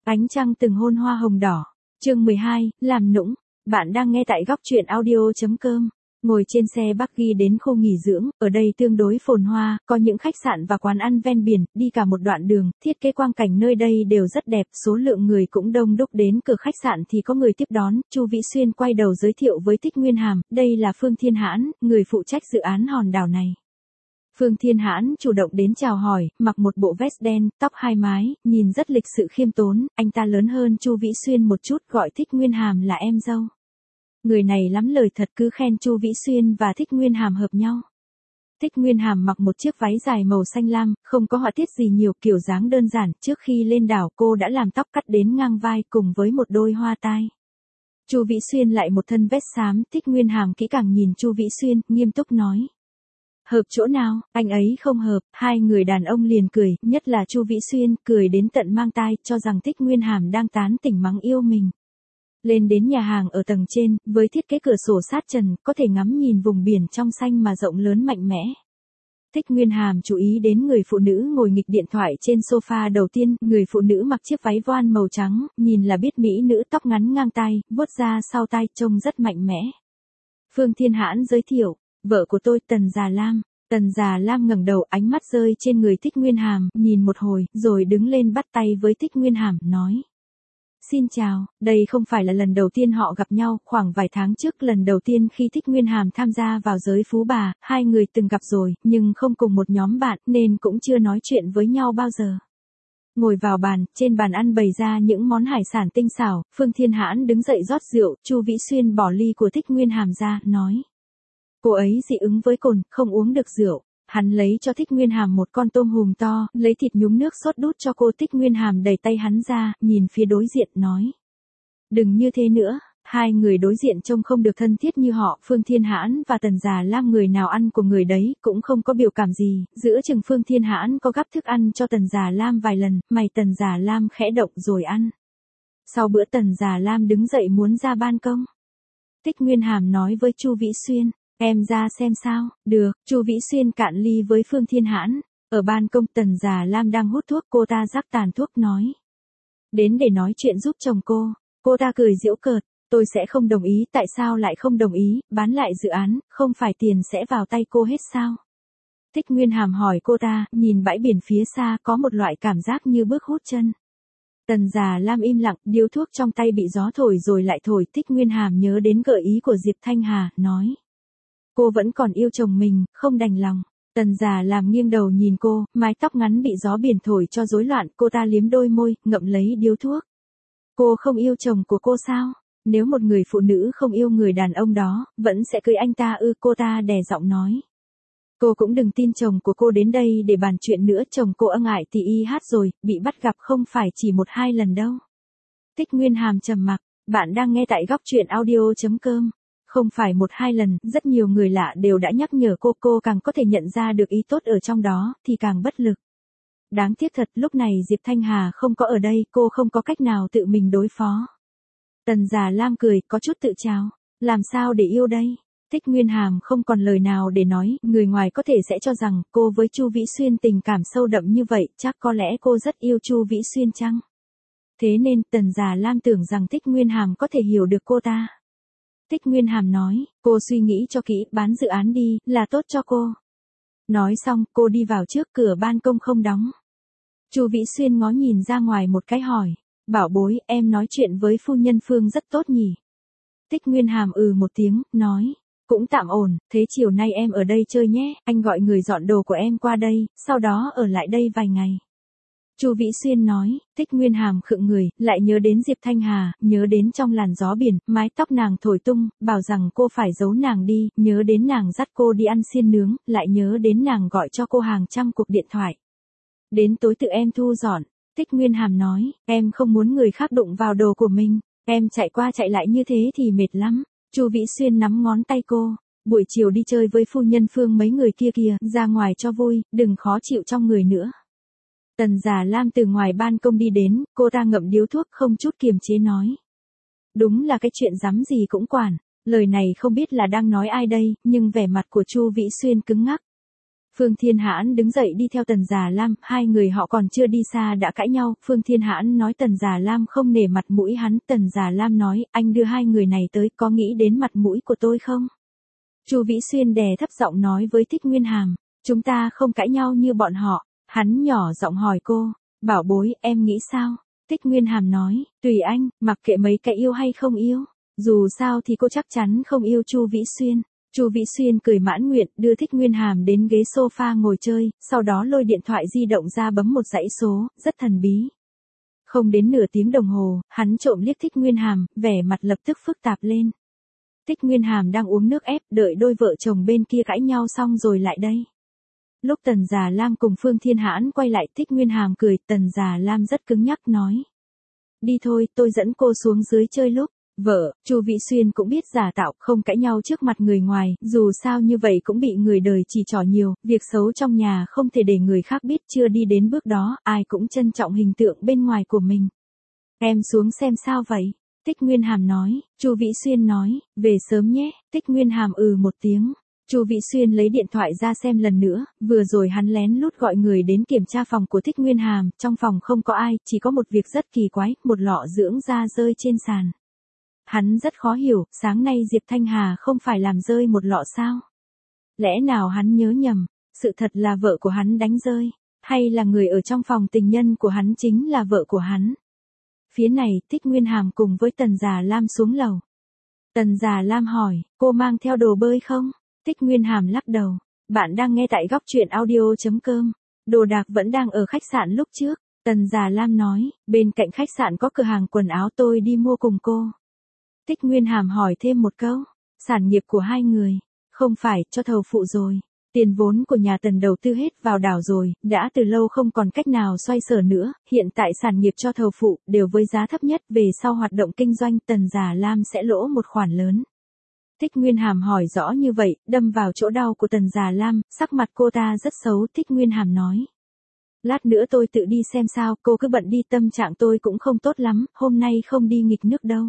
Ánh trăng từng hôn hoa hồng đỏ. Chương 12, làm nũng. Bạn đang nghe tại góc truyện audio.com. Ngồi trên xe buggy đến khu nghỉ dưỡng, ở đây tương đối phồn hoa, có những khách sạn và quán ăn ven biển, đi cả một đoạn đường, thiết kế quang cảnh nơi đây đều rất đẹp, số lượng người cũng đông đúc, đến cửa khách sạn thì có người tiếp đón. Chu Vĩ Xuyên quay đầu giới thiệu với Thích Nguyên Hàm, đây là Phương Thiên Hãn, người phụ trách dự án hòn đảo này. Phương Thiên Hãn chủ động đến chào hỏi, mặc một bộ vest đen, tóc hai mái, nhìn rất lịch sự khiêm tốn, anh ta lớn hơn Chu Vĩ Xuyên một chút, gọi Thích Nguyên Hàm là em dâu. Người này lắm lời thật, cứ khen Chu Vĩ Xuyên và Thích Nguyên Hàm hợp nhau. Thích Nguyên Hàm mặc một chiếc váy dài màu xanh lam, không có họa tiết gì nhiều, kiểu dáng đơn giản, trước khi lên đảo cô đã làm tóc cắt đến ngang vai cùng với một đôi hoa tai. Chu Vĩ Xuyên lại một thân vest xám, Thích Nguyên Hàm kỹ càng nhìn Chu Vĩ Xuyên, nghiêm túc nói. Hợp chỗ nào, anh ấy không hợp, hai người đàn ông liền cười, nhất là Chu Vĩ Xuyên, cười đến tận mang tai, cho rằng Thích Nguyên Hàm đang tán tỉnh mắng yêu mình. Lên đến nhà hàng ở tầng trên, với thiết kế cửa sổ sát trần, có thể ngắm nhìn vùng biển trong xanh mà rộng lớn mạnh mẽ. Thích Nguyên Hàm chú ý đến người phụ nữ ngồi nghịch điện thoại trên sofa đầu tiên, người phụ nữ mặc chiếc váy voan màu trắng, nhìn là biết mỹ nữ, tóc ngắn ngang tai, vuốt ra sau tai, trông rất mạnh mẽ. Phương Thiên Hãn giới thiệu, vợ của tôi Tần Già Lam. Tần Già Lam ngẩng đầu, ánh mắt rơi trên người Thích Nguyên Hàm, nhìn một hồi, rồi đứng lên bắt tay với Thích Nguyên Hàm, nói. Xin chào, đây không phải là lần đầu tiên họ gặp nhau, khoảng vài tháng trước lần đầu tiên khi Thích Nguyên Hàm tham gia vào giới phú bà, hai người từng gặp rồi, nhưng không cùng một nhóm bạn, nên cũng chưa nói chuyện với nhau bao giờ. Ngồi vào bàn, trên bàn ăn bày ra những món hải sản tinh xảo, Phương Thiên Hãn đứng dậy rót rượu, Chu Vĩ Xuyên bỏ ly của Thích Nguyên Hàm ra, nói. Cô ấy dị ứng với cồn, không uống được rượu. Hắn lấy cho Thích Nguyên Hàm một con tôm hùm to, lấy thịt nhúng nước sốt đút cho cô. Thích Nguyên Hàm đẩy tay hắn ra, nhìn phía đối diện, nói. Đừng như thế nữa, hai người đối diện trông không được thân thiết như họ. Phương Thiên Hãn và Tần Già Lam người nào ăn của người đấy, cũng không có biểu cảm gì. Giữa chừng Phương Thiên Hãn có gắp thức ăn cho Tần Già Lam vài lần, mày Tần Già Lam khẽ động rồi ăn. Sau bữa Tần Già Lam đứng dậy muốn ra ban công. Thích Nguyên Hàm nói với Chu Vĩ Xuyên. Em ra xem sao, được, Chu Vĩ Xuyên cạn ly với Phương Thiên Hãn. Ở ban công Tần Già Lam đang hút thuốc, cô ta rắc tàn thuốc nói. Đến để nói chuyện giúp chồng cô ta cười giễu cợt, tôi sẽ không đồng ý, tại sao lại không đồng ý, bán lại dự án, không phải tiền sẽ vào tay cô hết sao? Thích Nguyên Hàm hỏi cô ta, nhìn bãi biển phía xa có một loại cảm giác như bước hút chân. Tần Già Lam im lặng, điếu thuốc trong tay bị gió thổi rồi lại thổi. Thích Nguyên Hàm nhớ đến gợi ý của Diệp Thanh Hà, nói. Cô vẫn còn yêu chồng mình, không đành lòng. Tần Già Lam nghiêng đầu nhìn cô, mái tóc ngắn bị gió biển thổi cho rối loạn, cô ta liếm đôi môi, ngậm lấy điếu thuốc. Cô không yêu chồng của cô sao? Nếu một người phụ nữ không yêu người đàn ông đó, vẫn sẽ cưới anh ta ư? Cô ta đè giọng nói. Cô cũng đừng tin chồng của cô đến đây để bàn chuyện nữa, chồng cô ngại thì y hát rồi, bị bắt gặp không phải chỉ một hai lần đâu. Thích Nguyên Hàm trầm mặc, bạn đang nghe tại góc truyện audio.com. Không phải một hai lần, rất nhiều người lạ đều đã nhắc nhở cô càng có thể nhận ra được ý tốt ở trong đó, thì càng bất lực. Đáng tiếc thật, lúc này Diệp Thanh Hà không có ở đây, cô không có cách nào tự mình đối phó. Tần Già Lam cười, có chút tự trào. Làm sao để yêu đây? Thích Nguyên Hàm không còn lời nào để nói, người ngoài có thể sẽ cho rằng cô với Chu Vĩ Xuyên tình cảm sâu đậm như vậy, chắc có lẽ cô rất yêu Chu Vĩ Xuyên chăng? Thế nên Tần Già Lam tưởng rằng Thích Nguyên Hàm có thể hiểu được cô ta. Thích Nguyên Hàm nói, cô suy nghĩ cho kỹ, bán dự án đi, là tốt cho cô. Nói xong, cô đi vào trước, cửa ban công không đóng. Chu Vĩ Xuyên ngó nhìn ra ngoài một cái hỏi, bảo bối, em nói chuyện với phu nhân Phương rất tốt nhỉ? Thích Nguyên Hàm một tiếng, nói, cũng tạm ổn, thế chiều nay em ở đây chơi nhé, anh gọi người dọn đồ của em qua đây, sau đó ở lại đây vài ngày. Chu Vĩ Xuyên nói. Thích Nguyên Hàm khựng người, lại nhớ đến Diệp Thanh Hà, nhớ đến trong làn gió biển, mái tóc nàng thổi tung, bảo rằng cô phải giấu nàng đi, nhớ đến nàng dắt cô đi ăn xiên nướng, lại nhớ đến nàng gọi cho cô hàng trăm cuộc điện thoại. Đến tối tự em thu dọn. Thích Nguyên Hàm nói, em không muốn người khác đụng vào đồ của mình, em chạy qua chạy lại như thế thì mệt lắm. Chu Vĩ Xuyên nắm ngón tay cô, buổi chiều đi chơi với phu nhân Phương mấy người kia kìa, ra ngoài cho vui, đừng khó chịu trong người nữa. Tần Già Lam từ ngoài ban công đi đến, cô ta ngậm điếu thuốc không chút kiềm chế nói. Đúng là cái chuyện dám gì cũng quản, lời này không biết là đang nói ai đây, nhưng vẻ mặt của Chu Vĩ Xuyên cứng ngắc. Phương Thiên Hãn đứng dậy đi theo Tần Già Lam, hai người họ còn chưa đi xa đã cãi nhau, Phương Thiên Hãn nói Tần Già Lam không nể mặt mũi hắn, Tần Già Lam nói, anh đưa hai người này tới có nghĩ đến mặt mũi của tôi không? Chu Vĩ Xuyên đè thấp giọng nói với Thích Nguyên Hàm, chúng ta không cãi nhau như bọn họ, hắn nhỏ giọng hỏi cô, bảo bối, em nghĩ sao? Thích Nguyên Hàm nói, tùy anh, mặc kệ mấy cái yêu hay không yêu, dù sao thì cô chắc chắn không yêu Chu Vĩ Xuyên. Chu Vĩ Xuyên cười mãn nguyện, đưa Thích Nguyên Hàm đến ghế sofa ngồi chơi, sau đó lôi điện thoại di động ra bấm một dãy số, rất thần bí. Không đến nửa tiếng đồng hồ, hắn trộm liếc Thích Nguyên Hàm, vẻ mặt lập tức phức tạp lên. Thích Nguyên Hàm đang uống nước ép, đợi đôi vợ chồng bên kia cãi nhau xong rồi lại đây. Lúc Tần Già Lam cùng Phương Thiên Hãn quay lại, Thích Nguyên Hàm cười, Tần Già Lam rất cứng nhắc nói. Đi thôi, tôi dẫn cô xuống dưới chơi lúc. Vợ, Chu Vĩ Xuyên cũng biết giả tạo, không cãi nhau trước mặt người ngoài, dù sao như vậy cũng bị người đời chỉ trỏ nhiều, việc xấu trong nhà không thể để người khác biết, chưa đi đến bước đó, ai cũng trân trọng hình tượng bên ngoài của mình. Em xuống xem sao vậy? Thích Nguyên Hàm nói, Chu Vĩ Xuyên nói, về sớm nhé, Thích Nguyên Hàm một tiếng. Chu Vĩ Xuyên lấy điện thoại ra xem lần nữa, vừa rồi hắn lén lút gọi người đến kiểm tra phòng của Thích Nguyên Hàm, trong phòng không có ai, chỉ có một việc rất kỳ quái, một lọ dưỡng da rơi trên sàn. Hắn rất khó hiểu, sáng nay Diệp Thanh Hà không phải làm rơi một lọ sao? Lẽ nào hắn nhớ nhầm, sự thật là vợ của hắn đánh rơi, hay là người ở trong phòng tình nhân của hắn chính là vợ của hắn? Phía này, Thích Nguyên Hàm cùng với Tần Già Lam xuống lầu. Tần Già Lam hỏi, cô mang theo đồ bơi không? Thích Nguyên Hàm lắc đầu, bạn đang nghe tại góc truyện audio.com, đồ đạc vẫn đang ở khách sạn lúc trước. Tần Già Lam nói, bên cạnh khách sạn có cửa hàng quần áo tôi đi mua cùng cô. Thích Nguyên Hàm hỏi thêm một câu, sản nghiệp của hai người, không phải cho thầu phụ rồi. Tiền vốn của nhà Tần đầu tư hết vào đảo rồi, đã từ lâu không còn cách nào xoay sở nữa, hiện tại sản nghiệp cho thầu phụ đều với giá thấp nhất, về sau hoạt động kinh doanh Tần Già Lam sẽ lỗ một khoản lớn. Thích Nguyên Hàm hỏi rõ như vậy, đâm vào chỗ đau của Tần Già Lam, sắc mặt cô ta rất xấu. Thích Nguyên Hàm nói, lát nữa tôi tự đi xem sao, cô cứ bận đi, tâm trạng tôi cũng không tốt lắm, hôm nay không đi nghịch nước đâu.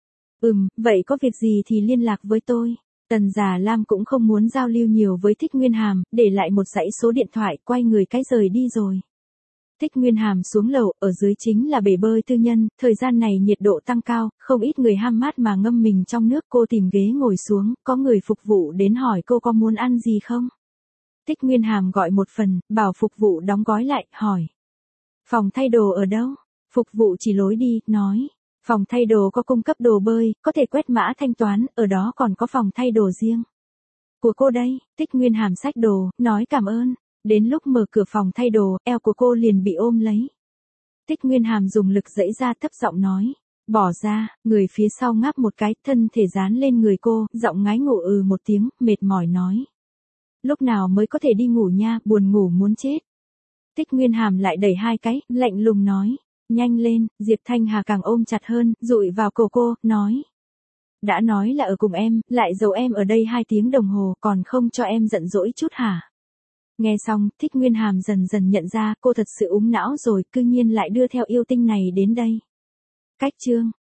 Vậy có việc gì thì liên lạc với tôi. Tần Già Lam cũng không muốn giao lưu nhiều với Thích Nguyên Hàm, để lại một dãy số điện thoại, quay người cái rời đi rồi. Thích Nguyên Hàm xuống lầu, ở dưới chính là bể bơi tư nhân, thời gian này nhiệt độ tăng cao, không ít người ham mát mà ngâm mình trong nước, cô tìm ghế ngồi xuống, có người phục vụ đến hỏi cô có muốn ăn gì không? Thích Nguyên Hàm gọi một phần, bảo phục vụ đóng gói lại, hỏi. Phòng thay đồ ở đâu? Phục vụ chỉ lối đi, nói. Phòng thay đồ có cung cấp đồ bơi, có thể quét mã thanh toán, ở đó còn có phòng thay đồ riêng. Của cô đây, Thích Nguyên Hàm xách đồ, nói cảm ơn. Đến lúc mở cửa phòng thay đồ, eo của cô liền bị ôm lấy. Thích Nguyên Hàm dùng lực giãy ra, thấp giọng nói. Bỏ ra, người phía sau ngáp một cái, thân thể dán lên người cô, giọng ngái ngủ một tiếng, mệt mỏi nói. Lúc nào mới có thể đi ngủ nha, buồn ngủ muốn chết. Thích Nguyên Hàm lại đẩy hai cái, lạnh lùng nói. Nhanh lên, Diệp Thanh Hà càng ôm chặt hơn, dụi vào cổ cô, nói. Đã nói là ở cùng em, lại giấu em ở đây 2 tiếng đồng hồ, còn không cho em giận dỗi chút hả? Nghe xong, Thích Nguyên Hàm dần dần nhận ra cô thật sự úng não rồi, cư nhiên lại đưa theo yêu tinh này đến đây. Cách chương